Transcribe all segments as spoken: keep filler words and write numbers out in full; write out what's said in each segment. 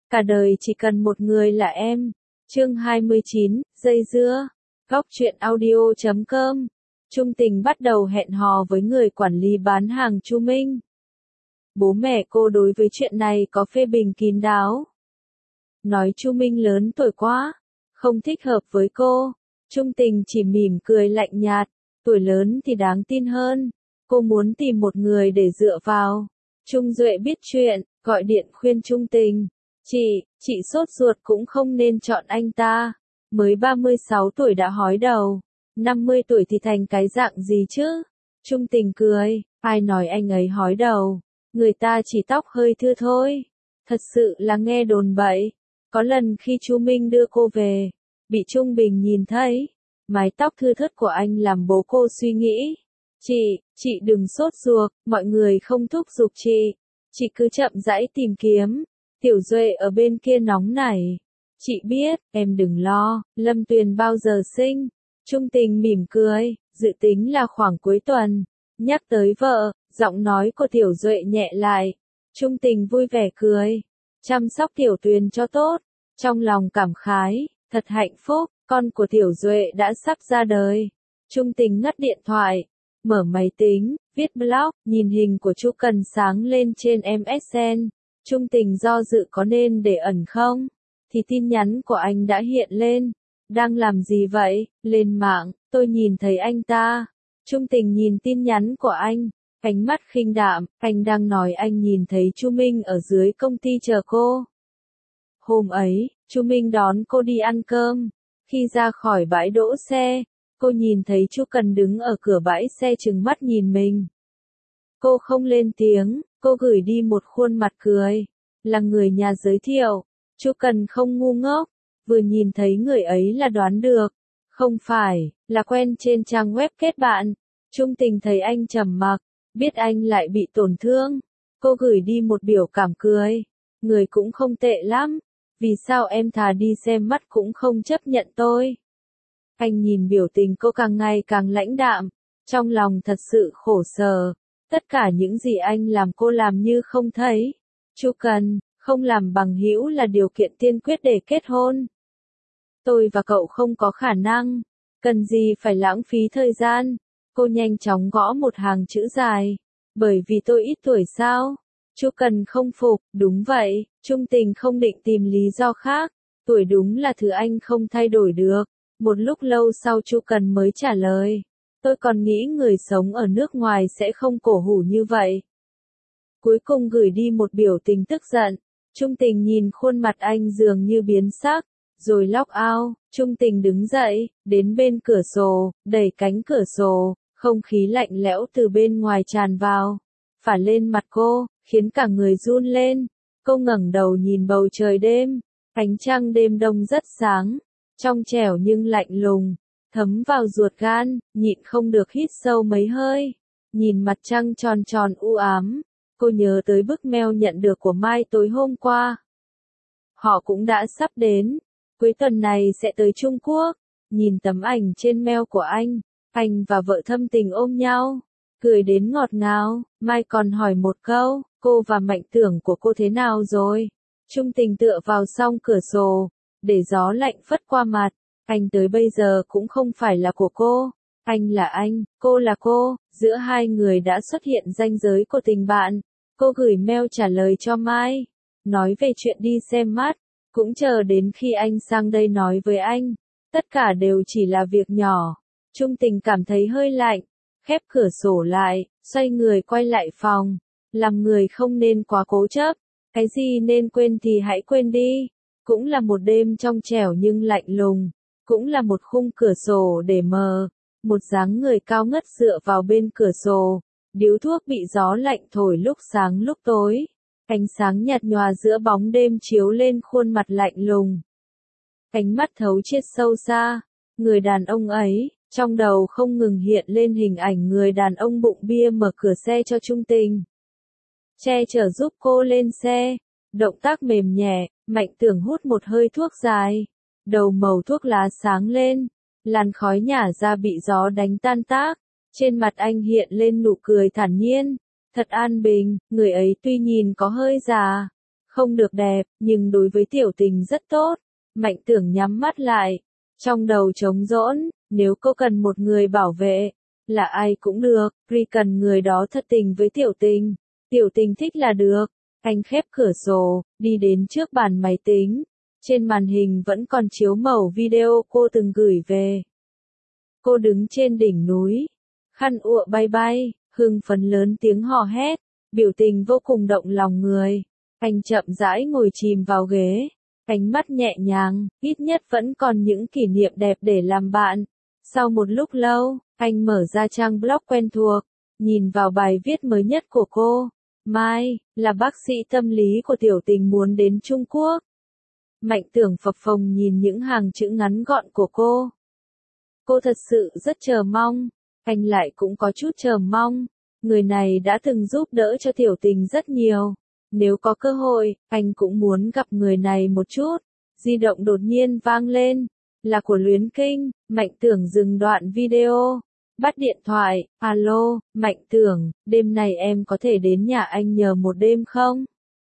Cả đời chỉ cần một người là em. Chương hai mươi chín, dây dưa. Góc truyện audio chấm com. Trung Tình bắt đầu hẹn hò với người quản lý bán hàng Chu Minh. Bố mẹ cô đối với chuyện này có phê bình kín đáo. Nói Chu Minh lớn tuổi quá, không thích hợp với cô. Trung Tình chỉ mỉm cười lạnh nhạt, tuổi lớn thì đáng tin hơn. Cô muốn tìm một người để dựa vào. Trung Duệ biết chuyện, gọi điện khuyên Trung Tình. Chị, chị sốt ruột cũng không nên chọn anh ta. Mới ba mươi sáu tuổi đã hói đầu. năm mươi tuổi thì thành cái dạng gì chứ? Trung Tình cười, ai nói anh ấy hói đầu. Người ta chỉ tóc hơi thưa thôi. Thật sự là nghe đồn bậy. Có lần khi Chu Minh đưa cô về, bị Trung Bình nhìn thấy. Mái tóc thưa thớt của anh làm bố cô suy nghĩ. Chị, chị đừng sốt ruột, mọi người không thúc giục chị. Chị cứ chậm rãi tìm kiếm. Tiểu Duệ ở bên kia nóng nảy. Chị biết, em đừng lo, Lâm Tuyền bao giờ sinh. Trung Tình mỉm cười, dự tính là khoảng cuối tuần. Nhắc tới vợ, giọng nói của Tiểu Duệ nhẹ lại. Trung Tình vui vẻ cười. Chăm sóc Tiểu Tuyền cho tốt. Trong lòng cảm khái, thật hạnh phúc, con của Tiểu Duệ đã sắp ra đời. Trung Tình ngắt điện thoại, mở máy tính, viết blog, nhìn hình của Chu Cần sáng lên trên em ét en. Trung Tình do dự có nên để ẩn không? Thì tin nhắn của anh đã hiện lên. Đang làm gì vậy? Lên mạng, tôi nhìn thấy anh ta. Trung Tình nhìn tin nhắn của anh, ánh mắt khinh đạm, anh đang nói anh nhìn thấy Chu Minh ở dưới công ty chờ cô. Hôm ấy, Chu Minh đón cô đi ăn cơm. Khi ra khỏi bãi đỗ xe, cô nhìn thấy Chu Cần đứng ở cửa bãi xe trừng mắt nhìn mình. Cô không lên tiếng, cô gửi đi một khuôn mặt cười. Là người nhà giới thiệu. Chu Cần không ngu ngốc, vừa nhìn thấy người ấy là đoán được. Không phải, là quen trên trang web kết bạn. Trung Tình thấy anh trầm mặc, biết anh lại bị tổn thương. Cô gửi đi một biểu cảm cười. Người cũng không tệ lắm. Vì sao em thà đi xem mắt cũng không chấp nhận tôi? Anh nhìn biểu tình cô càng ngày càng lãnh đạm. Trong lòng thật sự khổ sở. Tất cả những gì anh làm cô làm như không thấy. Chu Cần, không làm bằng hữu là điều kiện tiên quyết để kết hôn. Tôi và cậu không có khả năng. Cần gì phải lãng phí thời gian. Cô nhanh chóng gõ một hàng chữ dài. Bởi vì tôi ít tuổi sao? Chu Cần không phục, đúng vậy, Trung Tình không định tìm lý do khác. Tuổi đúng là thứ anh không thay đổi được. Một lúc lâu sau Chu Cần mới trả lời. Tôi còn nghĩ người sống ở nước ngoài sẽ không cổ hủ như vậy. Cuối cùng gửi đi một biểu tình tức giận. Trung Tình nhìn khuôn mặt anh dường như biến sắc. Rồi log out, Trung Tình đứng dậy, đến bên cửa sổ, đẩy cánh cửa sổ. Không khí lạnh lẽo từ bên ngoài tràn vào. Phả lên mặt cô, khiến cả người run lên. Cô ngẩng đầu nhìn bầu trời đêm. Ánh trăng đêm đông rất sáng. Trong trẻo nhưng lạnh lùng. Thấm vào ruột gan, nhịn không được hít sâu mấy hơi. Nhìn mặt trăng tròn tròn u ám. Cô nhớ tới bức mail nhận được của Mai tối hôm qua. Họ cũng đã sắp đến. Cuối tuần này sẽ tới Trung Quốc. Nhìn tấm ảnh trên mail của anh. Anh và vợ thâm tình ôm nhau. Cười đến ngọt ngào. Mai còn hỏi một câu. Cô và Mạnh Tưởng của cô thế nào rồi? Trung Tình tựa vào song cửa sổ. Để gió lạnh phất qua mặt. Anh tới bây giờ cũng không phải là của cô. Anh là anh, cô là cô. Giữa hai người đã xuất hiện ranh giới của tình bạn. Cô gửi mail trả lời cho Mai. Nói về chuyện đi xem mắt. Cũng chờ đến khi anh sang đây nói với anh. Tất cả đều chỉ là việc nhỏ. Trung Tình cảm thấy hơi lạnh. Khép cửa sổ lại, xoay người quay lại phòng. Làm người không nên quá cố chấp. Cái gì nên quên thì hãy quên đi. Cũng là một đêm trong trẻo nhưng lạnh lùng. Cũng là một khung cửa sổ để mờ. Một dáng người cao ngất dựa vào bên cửa sổ. Điếu thuốc bị gió lạnh thổi lúc sáng lúc tối. Ánh sáng nhạt nhòa giữa bóng đêm chiếu lên khuôn mặt lạnh lùng. Ánh mắt thấu triệt sâu xa. Người đàn ông ấy, trong đầu không ngừng hiện lên hình ảnh người đàn ông bụng bia mở cửa xe cho Trung Tình. Che chở giúp cô lên xe. Động tác mềm nhẹ, Mạnh Tưởng hút một hơi thuốc dài. Đầu màu thuốc lá sáng lên. Làn khói nhả ra bị gió đánh tan tác. Trên mặt anh hiện lên nụ cười thản nhiên. Thật an bình, người ấy tuy nhìn có hơi già. Không được đẹp, nhưng đối với tiểu tình rất tốt. Mạnh tưởng nhắm mắt lại. Trong đầu trống rỗng, nếu cô cần một người bảo vệ, là ai cũng được, Ri cần người đó thật tình với tiểu tình. Tiểu tình thích là được. Anh khép cửa sổ, đi đến trước bàn máy tính. Trên màn hình vẫn còn chiếu màu video cô từng gửi về. Cô đứng trên đỉnh núi. Khăn ụa bay bay, hưng phấn lớn tiếng hò hét. Biểu tình vô cùng động lòng người. Anh chậm rãi ngồi chìm vào ghế. Ánh mắt nhẹ nhàng, ít nhất vẫn còn những kỷ niệm đẹp để làm bạn. Sau một lúc lâu, anh mở ra trang blog quen thuộc. Nhìn vào bài viết mới nhất của cô. Mai, là bác sĩ tâm lý của tiểu tình muốn đến Trung Quốc. Mạnh tưởng phập phồng nhìn những hàng chữ ngắn gọn của cô. Cô thật sự rất chờ mong. Anh lại cũng có chút chờ mong. Người này đã từng giúp đỡ cho tiểu tình rất nhiều. Nếu có cơ hội, anh cũng muốn gặp người này một chút. Di động đột nhiên vang lên. Là của Luyến Kinh. Mạnh tưởng dừng đoạn video. Bắt điện thoại. Alo, Mạnh tưởng, đêm này em có thể đến nhà anh nhờ một đêm không?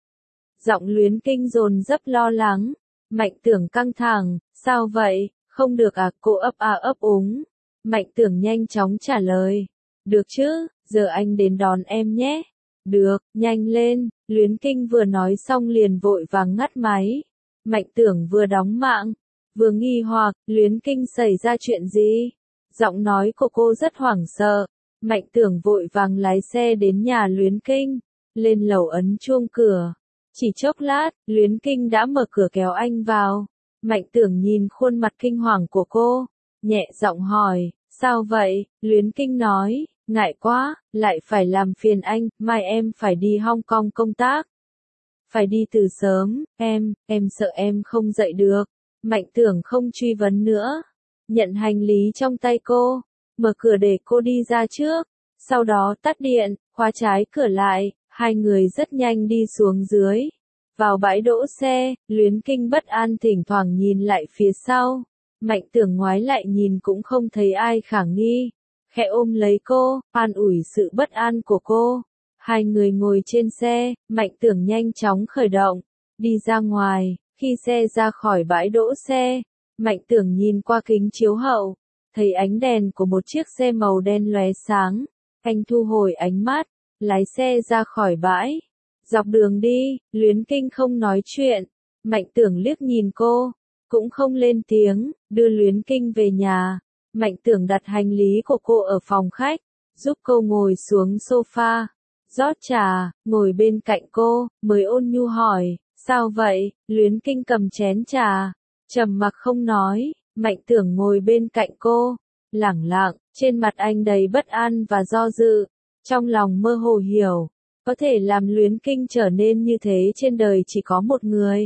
Giọng Luyến Kinh dồn dập lo lắng. Mạnh tưởng căng thẳng. Sao vậy? Không được à? Cô ấp a ấp úng. Mạnh tưởng nhanh chóng trả lời. Được chứ, giờ anh đến đón em nhé. Được, nhanh lên. Luyến Kinh vừa nói xong liền vội vàng ngắt máy. Mạnh tưởng vừa đóng mạng. Vừa nghi hoặc, Luyến Kinh xảy ra chuyện gì? Giọng nói của cô rất hoảng sợ. Mạnh tưởng vội vàng lái xe đến nhà Luyến Kinh. Lên lầu ấn chuông cửa. Chỉ chốc lát, Luyến Kinh đã mở cửa kéo anh vào. Mạnh tưởng nhìn khuôn mặt kinh hoàng của cô. Nhẹ giọng hỏi, sao vậy? Luyến Kinh nói, ngại quá, lại phải làm phiền anh, mai em phải đi Hong Kong công tác. Phải đi từ sớm, em, em sợ em không dậy được. Mạnh tưởng không truy vấn nữa. Nhận hành lý trong tay cô, mở cửa để cô đi ra trước. Sau đó tắt điện, khóa trái cửa lại, hai người rất nhanh đi xuống dưới. Vào bãi đỗ xe, Luyến Kinh bất an thỉnh thoảng nhìn lại phía sau. Mạnh tưởng ngoái lại nhìn cũng không thấy ai khả nghi. Khẽ ôm lấy cô, an ủi sự bất an của cô. Hai người ngồi trên xe, Mạnh tưởng nhanh chóng khởi động. Đi ra ngoài, khi xe ra khỏi bãi đỗ xe. Mạnh tưởng nhìn qua kính chiếu hậu. Thấy ánh đèn của một chiếc xe màu đen lóe sáng. Anh thu hồi ánh mắt, lái xe ra khỏi bãi. Dọc đường đi, Luyến Kinh không nói chuyện. Mạnh tưởng liếc nhìn cô, cũng không lên tiếng, đưa Luyến Kinh về nhà. Mạnh tưởng đặt hành lý của cô ở phòng khách, giúp cô ngồi xuống sofa, rót trà, ngồi bên cạnh cô, mới ôn nhu hỏi, sao vậy? Luyến Kinh cầm chén trà, trầm mặc không nói. Mạnh tưởng ngồi bên cạnh cô, lẳng lặng, trên mặt anh đầy bất an và do dự. Trong lòng mơ hồ hiểu, có thể làm Luyến Kinh trở nên như thế trên đời chỉ có một người.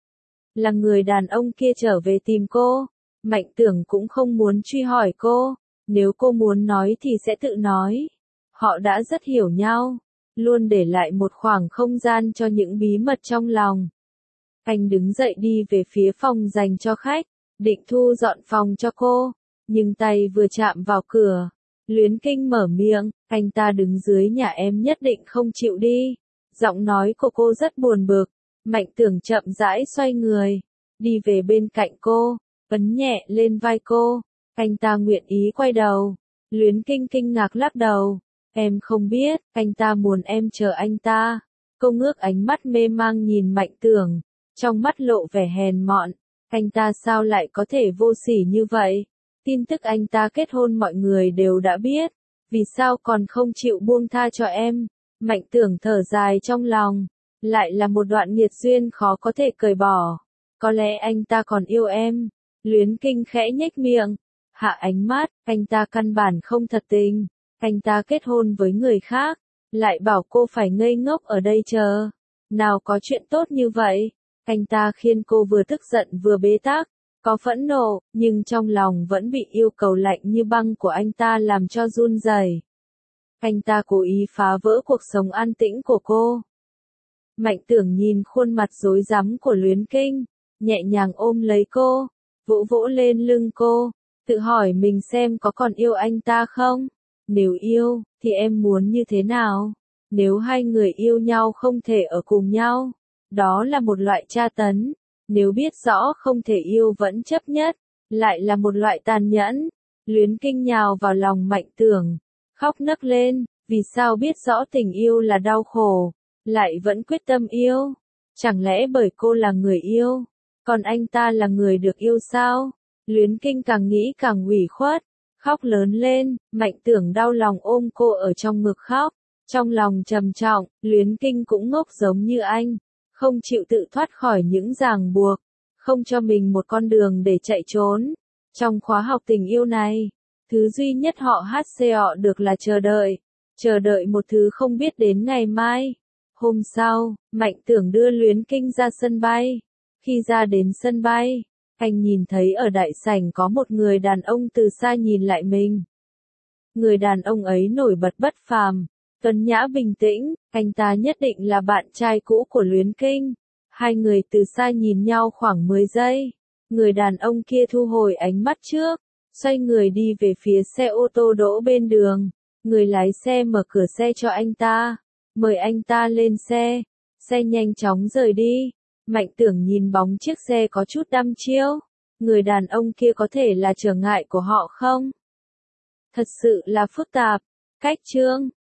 Là người đàn ông kia trở về tìm cô. Mạnh tưởng cũng không muốn truy hỏi cô. Nếu cô muốn nói thì sẽ tự nói. Họ đã rất hiểu nhau. Luôn để lại một khoảng không gian cho những bí mật trong lòng. Anh đứng dậy đi về phía phòng dành cho khách. Định thu dọn phòng cho cô. Nhưng tay vừa chạm vào cửa. Luyến Kinh mở miệng. Anh ta đứng dưới nhà em nhất định không chịu đi. Giọng nói của cô rất buồn bực. Mạnh tưởng chậm rãi xoay người. Đi về bên cạnh cô. Ấn nhẹ lên vai cô. Anh ta nguyện ý quay đầu. Luyến Kinh kinh ngạc lắc đầu. Em không biết, anh ta muốn em chờ anh ta. Cô ngước ánh mắt mê mang nhìn Mạnh tưởng. Trong mắt lộ vẻ hèn mọn. Anh ta sao lại có thể vô sỉ như vậy? Tin tức anh ta kết hôn mọi người đều đã biết. Vì sao còn không chịu buông tha cho em? Mạnh tưởng thở dài trong lòng. Lại là một đoạn nghiệt duyên khó có thể cởi bỏ. Có lẽ anh ta còn yêu em. Luyến Kinh khẽ nhếch miệng. Hạ ánh mắt, anh ta căn bản không thật tình. Anh ta kết hôn với người khác. Lại bảo cô phải ngây ngốc ở đây chờ. Nào có chuyện tốt như vậy. Anh ta khiến cô vừa tức giận vừa bế tắc. Có phẫn nộ, nhưng trong lòng vẫn bị yêu cầu lạnh như băng của anh ta làm cho run rẩy. Anh ta cố ý phá vỡ cuộc sống an tĩnh của cô. Mạnh tưởng nhìn khuôn mặt rối rắm của Luyến Kinh, nhẹ nhàng ôm lấy cô, vỗ vỗ lên lưng cô, tự hỏi mình xem có còn yêu anh ta không? Nếu yêu, thì em muốn như thế nào? Nếu hai người yêu nhau không thể ở cùng nhau, Đó là một loại tra tấn. Nếu biết rõ không thể yêu vẫn chấp nhất, lại là một loại tàn nhẫn. Luyến Kinh nhào vào lòng Mạnh Tưởng, khóc nấc lên, vì sao biết rõ tình yêu là đau khổ, lại vẫn quyết tâm yêu? Chẳng lẽ bởi cô là người yêu, còn anh ta là người được yêu sao? Luyến Kinh càng nghĩ càng ủy khuất, khóc lớn lên, Mạnh Tưởng đau lòng ôm cô ở trong ngực khóc, trong lòng trầm trọng. Luyến Kinh cũng ngốc giống như anh, không chịu tự thoát khỏi những ràng buộc, không cho mình một con đường để chạy trốn. Trong khóa học tình yêu này, thứ duy nhất họ hát xê o được là chờ đợi, chờ đợi một thứ không biết đến ngày mai. Hôm sau, Mạnh Tưởng đưa Luyến Kinh ra sân bay. Khi ra đến sân bay, anh nhìn thấy ở đại sảnh có một người đàn ông từ xa nhìn lại mình. Người đàn ông ấy nổi bật bất phàm, tuấn nhã bình tĩnh, anh ta nhất định là bạn trai cũ của Luyến Kinh. Hai người từ xa nhìn nhau khoảng mười giây. Người đàn ông kia thu hồi ánh mắt trước, xoay người đi về phía xe ô tô đỗ bên đường. Người lái xe mở cửa xe cho anh ta, mời anh ta lên xe. Xe nhanh chóng rời đi. Mạnh Tưởng nhìn bóng chiếc xe có chút đăm chiêu. Người đàn ông kia có thể là trở ngại của họ không? Thật sự là phức tạp. Cách chương